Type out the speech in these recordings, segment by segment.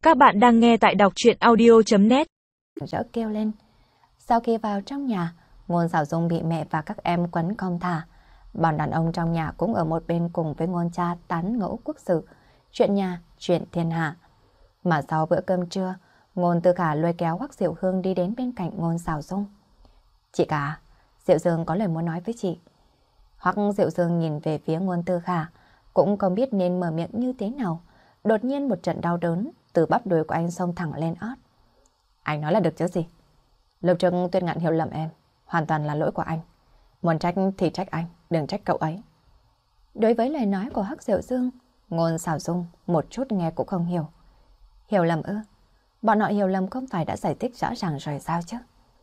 Các bạn đang nghe tại đọc truyện audio.net. Rỡ kêu lên. Sau khi vào trong nhà, Ngôn Sảo Dung bị mẹ và các em quấn không thả. Bọn đàn ông trong nhà cũng ở một bên cùng với Ngôn cha tán ngẫu quốc sự, chuyện nhà, chuyện thiên hạ. Mà sau bữa cơm trưa, Ngôn Tư Khả lôi kéo Hoắc Diệu Hương đi đến bên cạnh Ngôn Sảo Dung. Chị cả, Diệu Dương có lời muốn nói với chị. Hoắc Diệu Dương nhìn về phía Ngôn Tư Khả, cũng không biết nên mở miệng như thế nào. Đột nhiên một trận đau đớn từ bắp đùi của anh xông thẳng lên ót. Anh nói là được chứ gì? Lúc trước Tuyết Ngạn hiểu lầm em, hoàn toàn là lỗi của anh. Muốn trách thì trách anh, đừng trách cậu ấy. Đối với lời nói của Hắc Diệu Dương, Ngôn Sảo Dung một chút nghe cũng không hiểu. Hiểu lầm ư? Bọn họ hiểu lầm không phải đã giải thích rõ ràng rồi sao chứ?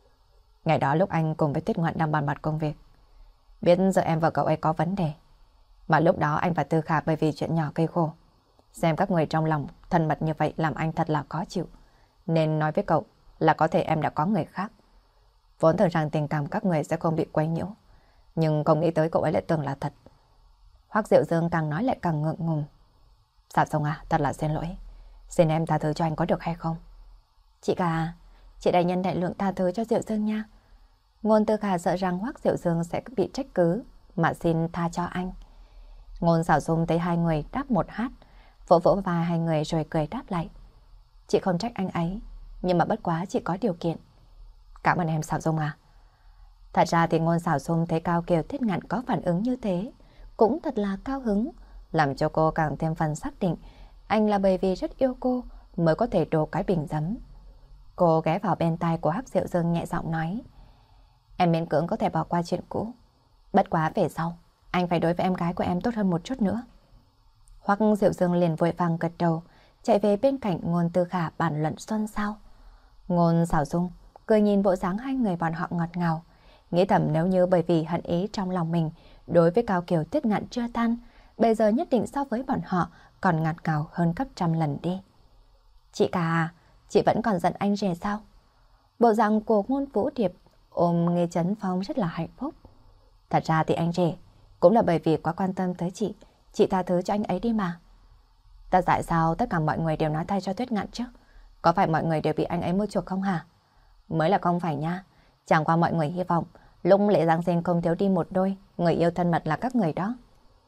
Ngày đó lúc anh cùng với Tuyết Ngạn đang bàn bạc công việc, biết giờ em và cậu ấy có vấn đề. Mà lúc đó anh và Tư Khả bởi vì chuyện nhỏ gây khổ. Xem các người trong lòng thân mật như vậy làm anh thật là khó chịu. Nên nói với cậu là có thể em đã có người khác. Vốn tưởng rằng tình cảm các người sẽ không bị quấy nhiễu, nhưng không nghĩ tới cậu ấy lại tưởng là thật. Hoắc Diệu Dương càng nói lại càng ngượng ngùng. Sảo Dung à, thật là xin lỗi. Xin em tha thứ cho anh có được hay không? Chị cả, chị đại nhân đại lượng tha thứ cho Diệu Dương nha. Ngôn Tư Khả sợ rằng Hoắc Diệu Dương sẽ bị trách cứ, mà xin tha cho anh. Ngôn Sảo Dung thấy hai người đáp một hát, vỗ vỗ vai hai người rồi cười đáp lại. Chị không trách anh ấy, nhưng mà bất quá chị có điều kiện. Cảm ơn em Sảo Dung à. Thật ra thì Ngôn Sảo Dung thấy Cao Kiều Tuyết Ngạn có phản ứng như thế, cũng thật là cao hứng, làm cho cô càng thêm phần xác định anh là bởi vì rất yêu cô mới có thể đổ cái bình giấm. Cô ghé vào bên tai của Hắc Diệu Dương nhẹ giọng nói. Em miễn cưỡng có thể bỏ qua chuyện cũ, bất quá về sau anh phải đối với em gái của em tốt hơn một chút nữa. Hoắc Diệu Dương liền vội vàng gật đầu, chạy về bên cạnh Ngôn Tư Khả bàn luận xôn xao. Ngôn Sảo Dung cười nhìn bộ dáng hai người bọn họ ngọt ngào, nghĩ thầm nếu như bởi vì hận ý trong lòng mình đối với Cao Kiều Tuyết Ngạn chưa tan, bây giờ nhất định so với bọn họ còn ngọt ngào hơn gấp trăm lần đi. Chị cả à, chị vẫn còn giận anh rể sao? Bộ dạng của Ngôn Vũ Điệp ôm Nghe Chấn Phong rất là hạnh phúc. Thật ra thì anh rể cũng là bởi vì quá quan tâm tới chị tha thứ cho anh ấy đi mà. Tại sao tất cả mọi người đều nói thay cho Tuyết Ngạn chứ? Có phải mọi người đều bị anh ấy mua chuộc không hả? Mới là không phải nha. Chẳng qua mọi người hy vọng lúc lễ Giáng sinh không thiếu đi một đôi người yêu thân mật là các người đó.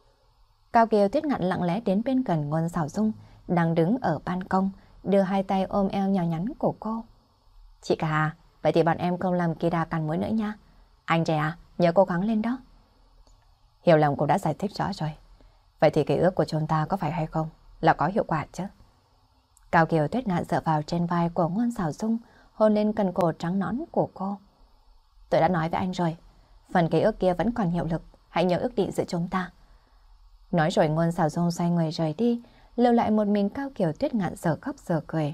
Cao Kiều Tuyết Ngạn lặng lẽ đến bên gần Ngôn Sảo Dung đang đứng ở ban công, đưa hai tay ôm eo nhỏ nhắn của cô. Chị cả à, vậy thì bọn em không làm kỳ đà cắn mũi nữa nha. Anh trẻ à, nhớ cố gắng lên đó. Hiểu lầm cũng đã giải thích rõ rồi. Vậy thì cái ước của chúng ta có phải hay không là có hiệu quả chứ? Cao Kiều Tuyết Ngạn dựa vào trên vai của Ngôn Sảo Dung, hôn lên cần cổ trắng nõn của cô. Tôi đã nói với anh rồi, phần cái ước kia vẫn còn hiệu lực, hãy nhớ ước định giữa chúng ta. Nói rồi Ngôn Sảo Dung xoay người rời đi, lưu lại một mình Cao Kiều Tuyết Ngạn giờ khóc giờ cười.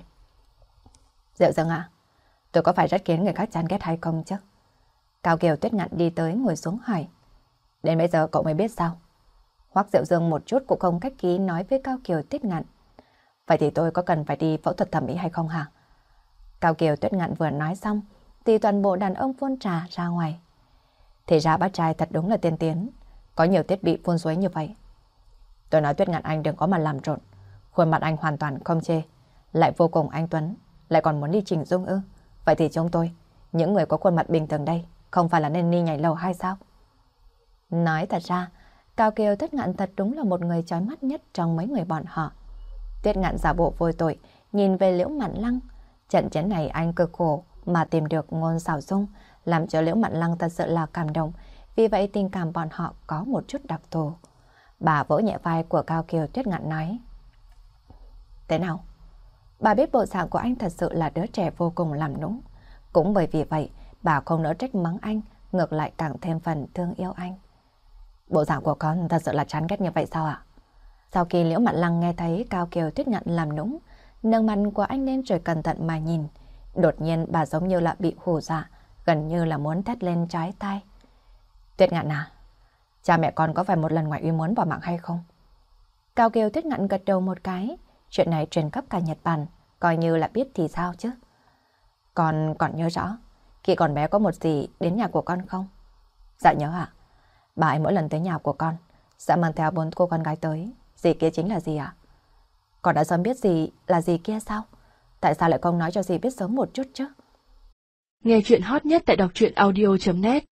Diệu Dương ạ, tôi có phải rất khiến người khác chán ghét hay không chứ? Cao Kiều Tuyết Ngạn đi tới ngồi xuống hỏi. Đến bây giờ cậu mới biết sao? Hoắc Diệu Dương một chút cũng không khách khí nói với Cao Kiều Tuyết Ngạn. Vậy thì tôi có cần phải đi phẫu thuật thẩm mỹ hay không hả? Cao Kiều Tuyết Ngạn vừa nói xong thì toàn bộ đàn ông phun trà ra ngoài. Thì ra bác trai thật đúng là tiên tiến, có nhiều thiết bị phun suối như vậy. Tôi nói Tuyết Ngạn anh đừng có mà làm trộn, khuôn mặt anh hoàn toàn không chê, lại vô cùng anh tuấn, lại còn muốn đi chỉnh dung ư? Vậy thì chúng tôi, những người có khuôn mặt bình thường đây, không phải là nên đi nhảy lầu hay sao? Nói thật ra, Cao Kiều Tuyết Ngạn thật đúng là một người chói mắt nhất trong mấy người bọn họ. Tuyết Ngạn giả bộ vô tội, nhìn về Liễu Mạn Lăng. Trận chiến này anh cực khổ mà tìm được Ngôn Sảo Dung, làm cho Liễu Mạn Lăng thật sự là cảm động. Vì vậy tình cảm bọn họ có một chút đặc thù. Bà vỗ nhẹ vai của Cao Kiều Tuyết Ngạn nói. Thế nào? Bà biết bộ dạng của anh thật sự là đứa trẻ vô cùng làm nũng. Cũng bởi vì vậy, bà không nỡ trách mắng anh, ngược lại càng thêm phần thương yêu anh. Bộ dạng của con thật sự là chán ghét như vậy sao ạ? Sau khi Liễu Mạn Lăng nghe thấy Cao Kiều Tuyết Ngạn làm nũng, nâng mặt của anh lên rồi cẩn thận mà nhìn. Đột nhiên bà giống như là bị hù dọa, gần như là muốn thét lên trái tai. Tuyết Ngạn à, cha mẹ con có phải một lần ngoài ý muốn bỏ mạng hay không? Cao Kiều Tuyết Ngạn gật đầu một cái, chuyện này truyền khắp cả Nhật Bản, coi như là biết thì sao chứ. Con còn nhớ rõ, khi còn bé có một dì đến nhà của con không? Dạ nhớ ạ. Bà ấy mỗi lần tới nhà của con sẽ mang theo 4 cô con gái tới. Dì kia chính là dì ạ? Con đã sớm biết dì là dì kia sao? Tại sao lại không nói cho dì biết sớm một chút chứ? Nghe chuyện hot nhất tại đọc truyện audio.net